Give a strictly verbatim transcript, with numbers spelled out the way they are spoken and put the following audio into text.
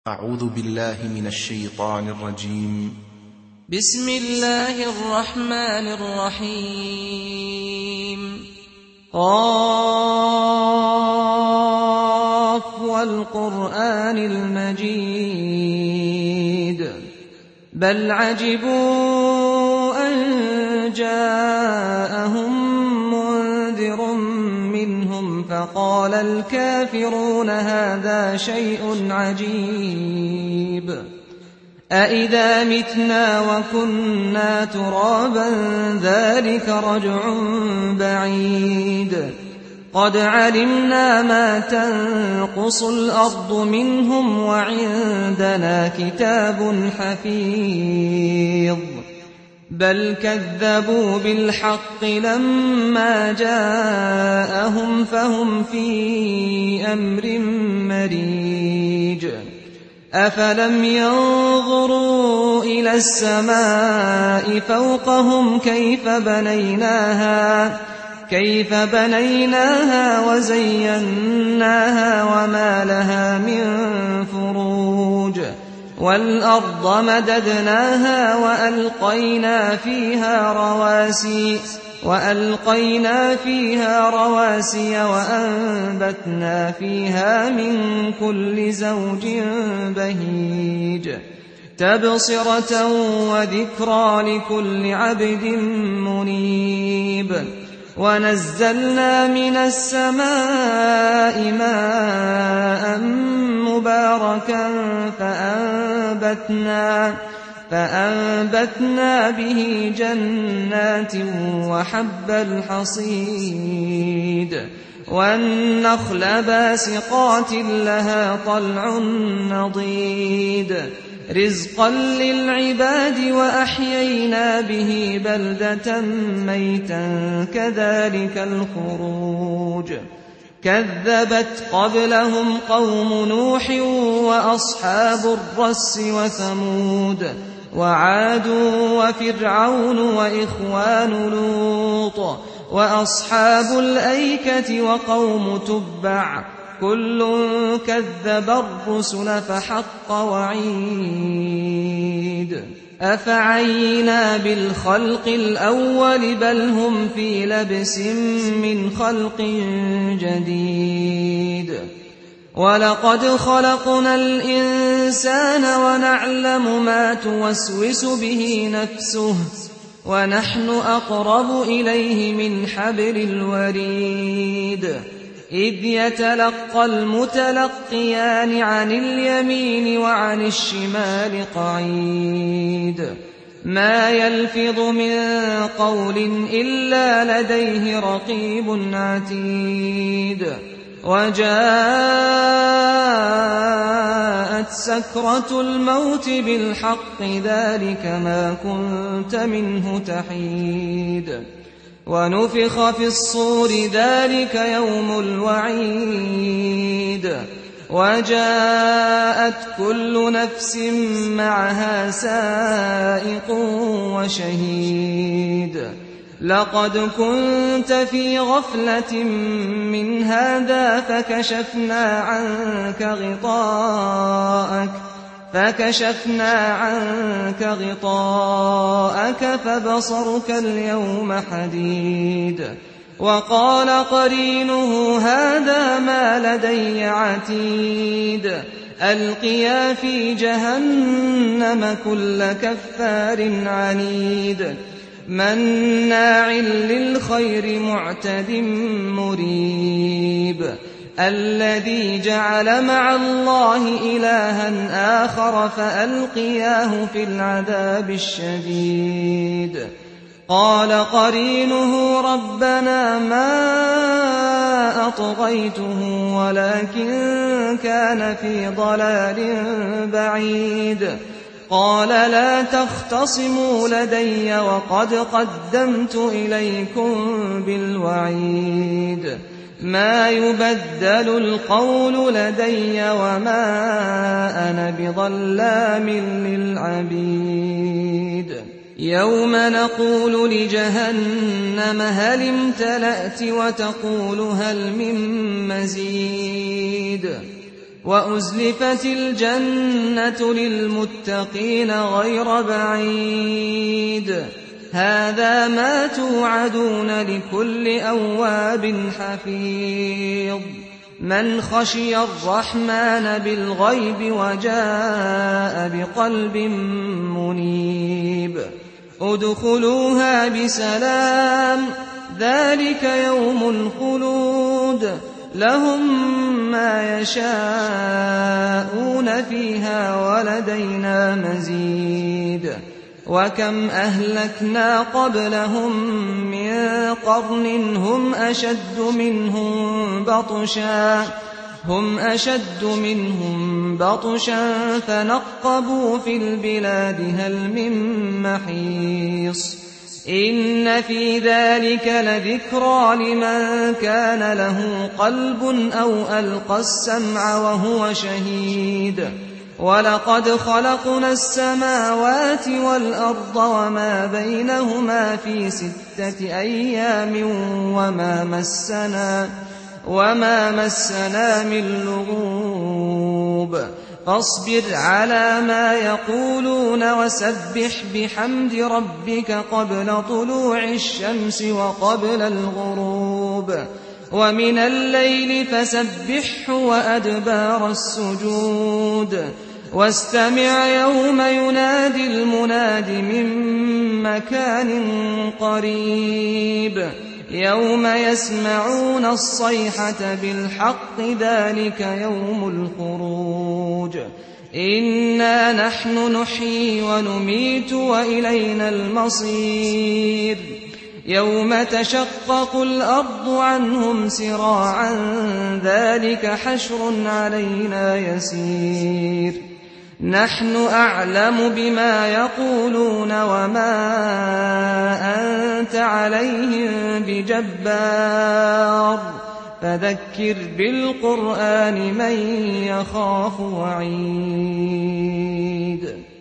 أعوذ بالله من الشيطان الرجيم. بسم الله الرحمن الرحيم. قاف والقرآن المجيد بل عجبوا أن جاءهم منذر منهم فقال الكافرون هذا شيء عجيب أإذا متنا وكنا ترابا ذلك رجع بعيد قد علمنا ما تنقص الأرض منهم وعندنا كتاب حفيظ بل كذبوا بالحق لما جاءهم فهم في أمر مريج أفلم ينظروا إلى السماء فوقهم كيف بنيناها كيف بنيناها وزيناها وما لها من فروج والأرض مددناها وألقينا فيها رواسي وألقينا فيها رواسي وأنبتنا فيها من كل زوج بهيج تبصرة وذكرى لكل عبد منيب ونزلنا من السماء ماء مباركا فأنبتنا فأنبتنا به جنات وحب الحصيد والنخل باسقات لها طلع نضيد رزقا للعباد وأحيينا به بلدة ميتا كذلك الخروج كذبت قبلهم قوم نوح وأصحاب الرس وثمود وعاد وفرعون وإخوان لوط وأصحاب الأيكة وقوم تبع كل كذب الرسل فحق وعيد أفعينا بالخلق الأول بل هم في لبس من خلق جديد ولقد خلقنا الإنسان ونعلم ما توسوس به نفسه ونحن أقرب إليه من حبل الوريد إذ يتلقى المتلقيان عن اليمين وعن الشمال قعيد ما يلفظ من قول إلا لديه رقيب عتيد وجاءت سكرة الموت بالحق ذلك ما كنت منه تحيد ونفخ في الصور ذلك يوم الوعيد وجاءت كل نفس معها سائق وشهيد لقد كنت في غفلة من هذا فكشفنا عنك غطاءك فكشفنا عنك غطاءك فبصرك اليوم حديد وقال قرينه هذا ما لدي عتيد ألقيا في جهنم كل كفار عنيد مناع للخير معتد مريب الذي جعل مع الله إلها آخر فألقياه في العذاب الشديد قال قرينه ربنا ما أطغيته ولكن كان في ضلال بعيد قال لا تختصموا لدي وقد قدمت إليكم بالوعيد ما يبدل القول لدي وما أنا بظلام للعبيد يوم نقول لجهنم هل امتلأت وتقول هل من مزيد وأزلفت الجنة للمتقين غير بعيد هذا ما توعدون لكل أواب حفيظ من خشي الرحمن بالغيب وجاء بقلب منيب ادخلوها بسلام ذلك يوم الخلود لهم ما يشاءون فيها ولدينا مزيد وكم أهلكنا قبلهم من قرن هم أشد منهم بطشا هم أشد منهم بطشا فنقبوا في البلاد هل من محيص إن في ذلك لذكرى لمن كان له قلب أو ألقى السمع وهو شهيد ولقد خلقنا السماوات والأرض وما بينهما في ستة أيام وما مسنا وما مسنا من لغوب فاصبر على ما يقولون وسبح بحمد ربك قبل طلوع الشمس وقبل الغروب ومن الليل فسبحه وأدبار السجود واستمع يوم ينادي المناد من مكان قريب يوم يسمعون الصيحة بالحق ذلك يوم الخروج إنا نحن نحيي ونميت وإلينا المصير يوم تشقق الأرض عنهم سراعا ذلك حشر علينا يسير نحن أعلم بما يقولون وما أنت عليهم بجبار فذكر بالقرآن من يخاف وعيد